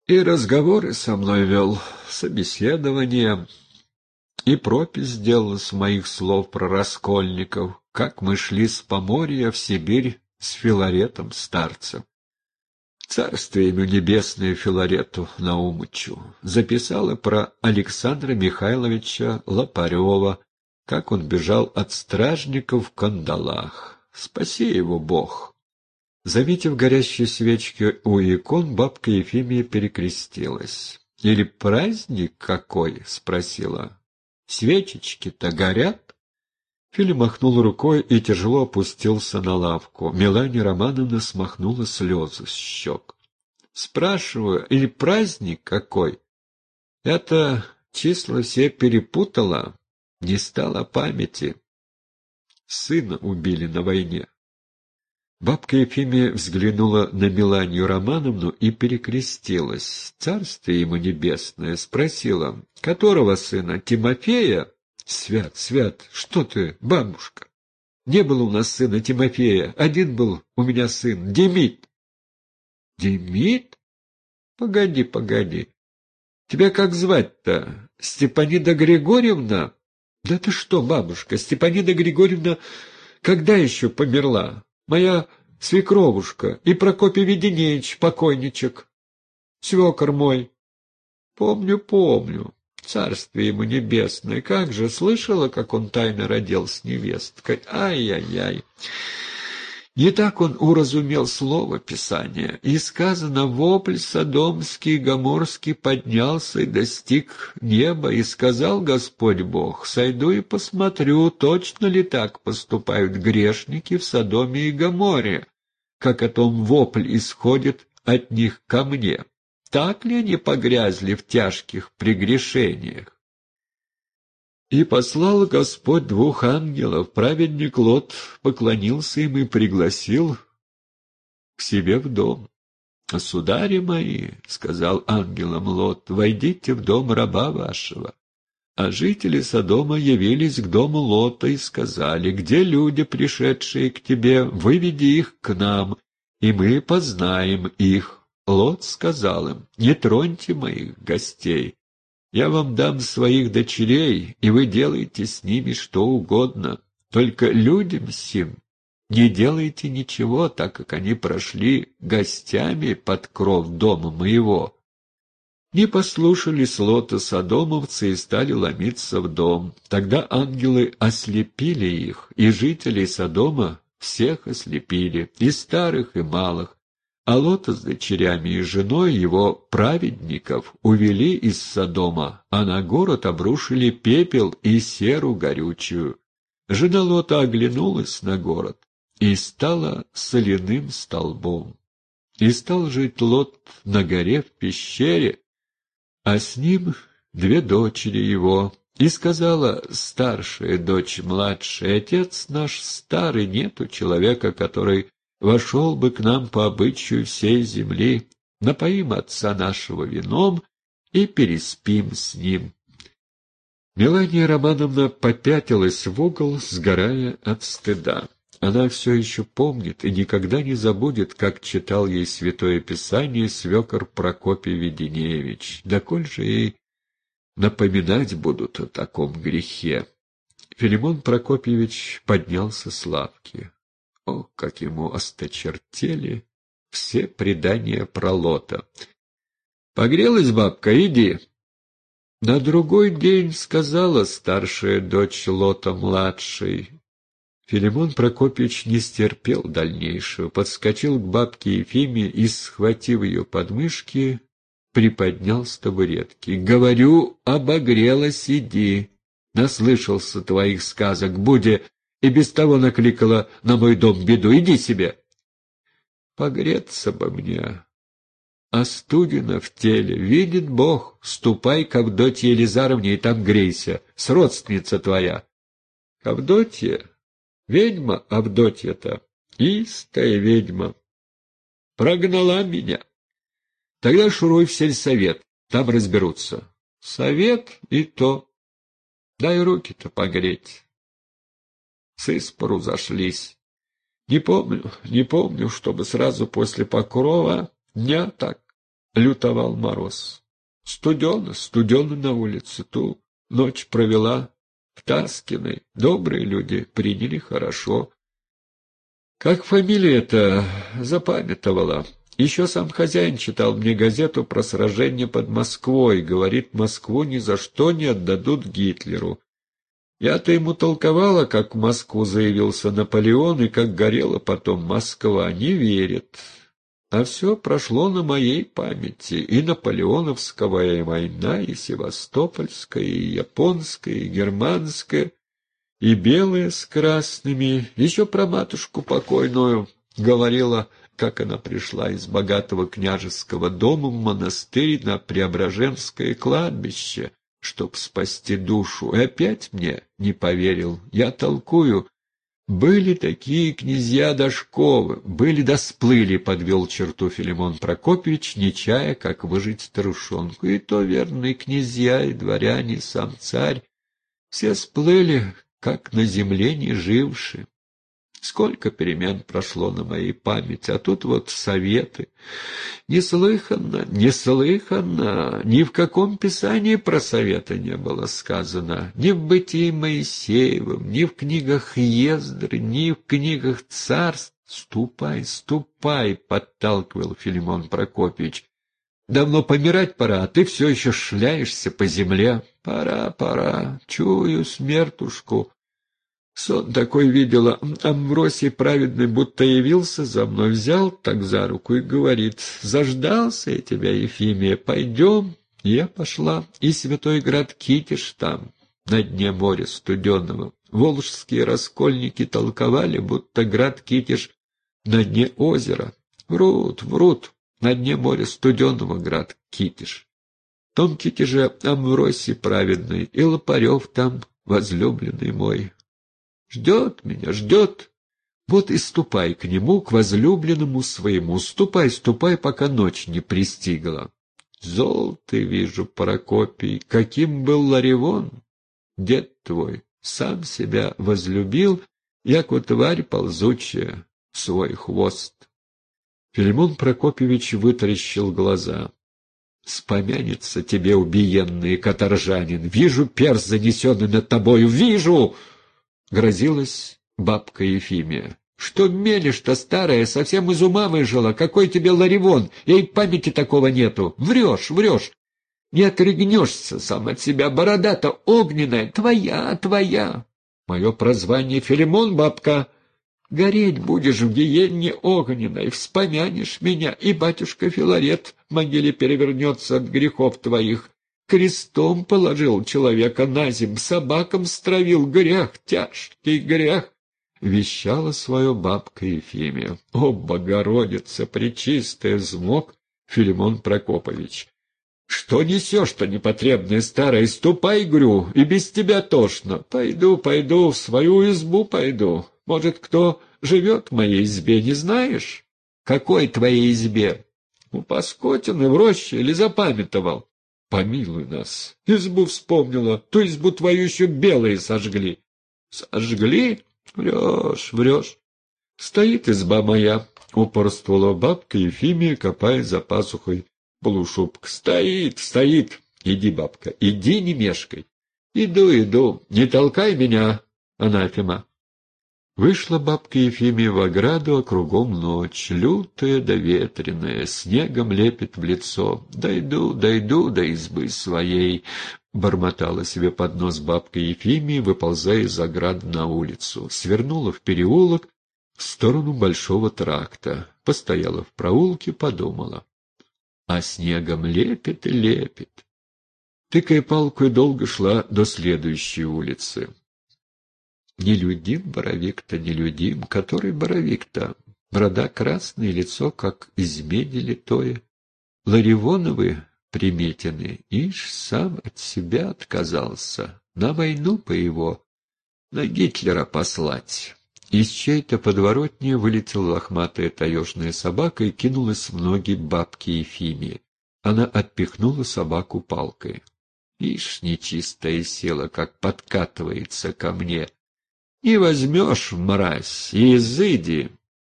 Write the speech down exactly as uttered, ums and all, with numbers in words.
И разговоры со мной вел, собеседование, и пропись сделал с моих слов про раскольников, как мы шли с Поморья в Сибирь с Филаретом старцем. Царствие ему небесное Филарету Наумычу записала про Александра Михайловича Лопарева, как он бежал от стражников в кандалах. Спаси его Бог! Заметив горящие свечки у икон, бабка Ефимия перекрестилась. — Или праздник какой? — спросила. — Свечечки-то горят? Филя махнул рукой и тяжело опустился на лавку. Мелания Романовна смахнула слезы с щек. — Спрашиваю, или праздник какой? Это числа все перепутала, не стало памяти. Сына убили на войне. Бабка Ефимия взглянула на Меланию Романовну и перекрестилась. Царствие ему небесное, спросила, которого сына, Тимофея? Свят, свят, что ты, бабушка? Не было у нас сына Тимофея, один был у меня сын, Демид. Демид? Погоди, погоди. Тебя как звать-то? Степанида Григорьевна? Да ты что, бабушка, Степанида Григорьевна когда еще померла? Моя свекровушка и Прокопий Веденеевич, покойничек, свекор мой. Помню, помню, царствие ему небесное, как же, слышала, как он тайно родил с невесткой? Ай-яй-яй! Не так он уразумел слово Писания, и сказано, вопль содомский, гоморский поднялся и достиг неба, и сказал Господь Бог, сойду и посмотрю, точно ли так поступают грешники в Содоме и Гоморе, как о том вопль исходит от них ко мне. Так ли они погрязли в тяжких прегрешениях? И послал Господь двух ангелов, праведник Лот поклонился им и пригласил к себе в дом. — Судари мои, — сказал ангелам Лот, — войдите в дом раба вашего. А жители Содома явились к дому Лота и сказали, где люди, пришедшие к тебе, выведи их к нам, и мы познаем их. Лот сказал им, не троньте моих гостей. Я вам дам своих дочерей, и вы делаете с ними что угодно. Только людям сим не делайте ничего, так как они прошли гостями под кров дома моего. Не послушались Лота содомовцы и стали ломиться в дом. Тогда ангелы ослепили их, и жителей Содома всех ослепили, и старых, и малых. А Лота с дочерями и женой его праведников увели из Содома, а на город обрушили пепел и серу горючую. Жена Лота оглянулась на город и стала соляным столбом. И стал жить Лот на горе в пещере, а с ним две дочери его. И сказала старшая дочь младшей, отец наш старый, нету человека, который вошел бы к нам по обычаю всей земли, напоим отца нашего вином и переспим с ним. Мелания Романовна попятилась в угол, сгорая от стыда. Она все еще помнит и никогда не забудет, как читал ей Святое Писание свекор Прокопий Веденеевич. Доколь же ей напоминать будут о таком грехе? Филимон Прокопьевич поднялся с лавки. О, как ему осточертели все предания про Лота. «Погрелась бабка, иди!» На другой день сказала старшая дочь Лота младшей. Филимон Прокопьевич не стерпел дальнейшего, подскочил к бабке Ефимии и, схватив ее подмышки, приподнял с табуретки. «Говорю, обогрелась, иди! Наслышался твоих сказок, Будя и без того накликала на мой дом беду. Иди себе!» «Погреться бы мне, а студено в теле. Видит Бог, ступай к Авдотье Елизаровне и там грейся, с родственница твоя». «Авдотья? Ведьма Авдотья-то, истая ведьма. Прогнала меня. Тогда шуруй в сельсовет, там разберутся». «Совет и то. Дай руки-то погреть». С испору зашлись. Не помню, не помню, чтобы сразу после покрова дня так лютовал мороз. Студено, студено на улице. Ту ночь провела в Таскиной. Добрые люди приняли хорошо. Как фамилия-то запамятовала. Еще сам хозяин читал мне газету про сражение под Москвой. Говорит, Москву ни за что не отдадут Гитлеру. Я-то ему толковала, как в Москву заявился Наполеон и как горела потом Москва. Не верит. А все прошло на моей памяти. И Наполеоновская война, и Севастопольская, и Японская, и Германская, и белая с красными. Еще про матушку покойную говорила, как она пришла из богатого княжеского дома в монастырь на Преображенское кладбище, чтоб спасти душу. И опять мне не поверил. Я толкую. Были такие князья Дашковы, были да сплыли, подвел черту Филимон Прокопьевич, не чая, как выжить старушонку. И то верные князья, и дворяне, и сам царь, все сплыли, как на земле не живши. Сколько перемен прошло на моей памяти, а тут вот советы. Неслыханно, неслыханно, ни в каком писании про советы не было сказано, ни в бытии Моисеевым, ни в книгах Ездры, ни в книгах царств. «Ступай, ступай!» — подталкивал Филимон Прокопьевич. «Давно помирать пора, а ты все еще шляешься по земле. Пора, пора, чую смертушку». Сон такой видела. Амвросий праведный будто явился за мной, взял так за руку и говорит: «Заждался я тебя, Ефимия, пойдем». Я пошла, и святой град Китеж там, на дне моря студенного. Волжские раскольники толковали, будто град Китеж на дне озера. Врут, врут, на дне моря студенного град Китеж. В том Китеже Амвросий праведный, и Лопарев там, возлюбленный мой. Ждет меня, ждет. Вот и ступай к нему, к возлюбленному своему. Ступай, ступай, пока ночь не пристигла. Зол ты, вижу, Прокопий, каким был Ларивон. Дед твой сам себя возлюбил, яко тварь ползучая, свой хвост. Филимон Прокопьевич вытаращил глаза. Спомянется тебе, убиенный каторжанин. Вижу перст, занесенный над тобою, вижу! Грозилась бабка Ефимия. «Что мелешь-то, старая, совсем из ума выжила? Какой тебе Ларивон? Ей памяти такого нету. Врешь, врешь. Не отрыгнешься сам от себя. Борода-то огненная, твоя, твоя. Мое прозвание Филимон, бабка. Гореть будешь в гиенне огненной, вспомянешь меня, и батюшка Филарет в могиле перевернется от грехов твоих. Крестом положил человека на земь, собакам стравил, грех, тяжкий грех», — вещала свое бабка Ефимия. «О, Богородица пречистая!» — взмок Филимон Прокопович. «Что несешь-то, непотребная старая? Ступай, грю, и без тебя тошно. Пойду, пойду, в свою избу пойду. Может, кто живет в моей избе, не знаешь?» «Какой твоей избе?» «У Паскотины в роще или запамятовал?» «Помилуй нас! Избу вспомнила, ту избу твою еще белые сожгли». «Сожгли? Врешь, врешь. Стоит изба моя», — упорствовала бабка Ефимия, копая за пазухой полушубка. «Стоит, стоит. Иди, бабка, иди, не мешкай». «Иду, иду. Не толкай меня, анафема». Вышла бабка Ефимия в ограду, а кругом ночь, лютая да ветреная, снегом лепит в лицо. «Дойду, дойду до избы своей», — бормотала себе под нос бабка Ефимия, выползая из ограды на улицу. Свернула в переулок в сторону большого тракта, постояла в проулке, подумала. А снегом лепит и лепит. Тыкая палкой, долго шла до следующей улицы. Нелюдим боровик-то, нелюдим. Который боровик-то? Борода красная, лицо, как из меди литое. Ларивоновы приметены. Ишь, сам от себя отказался. На войну по его, на Гитлера послать. Из чьей-то подворотни вылетела лохматая таежная собака и кинулась в ноги бабки Ефимии. Она отпихнула собаку палкой. Ишь, нечистая сила, как подкатывается ко мне. «Не возьмешь, мразь, изыди!»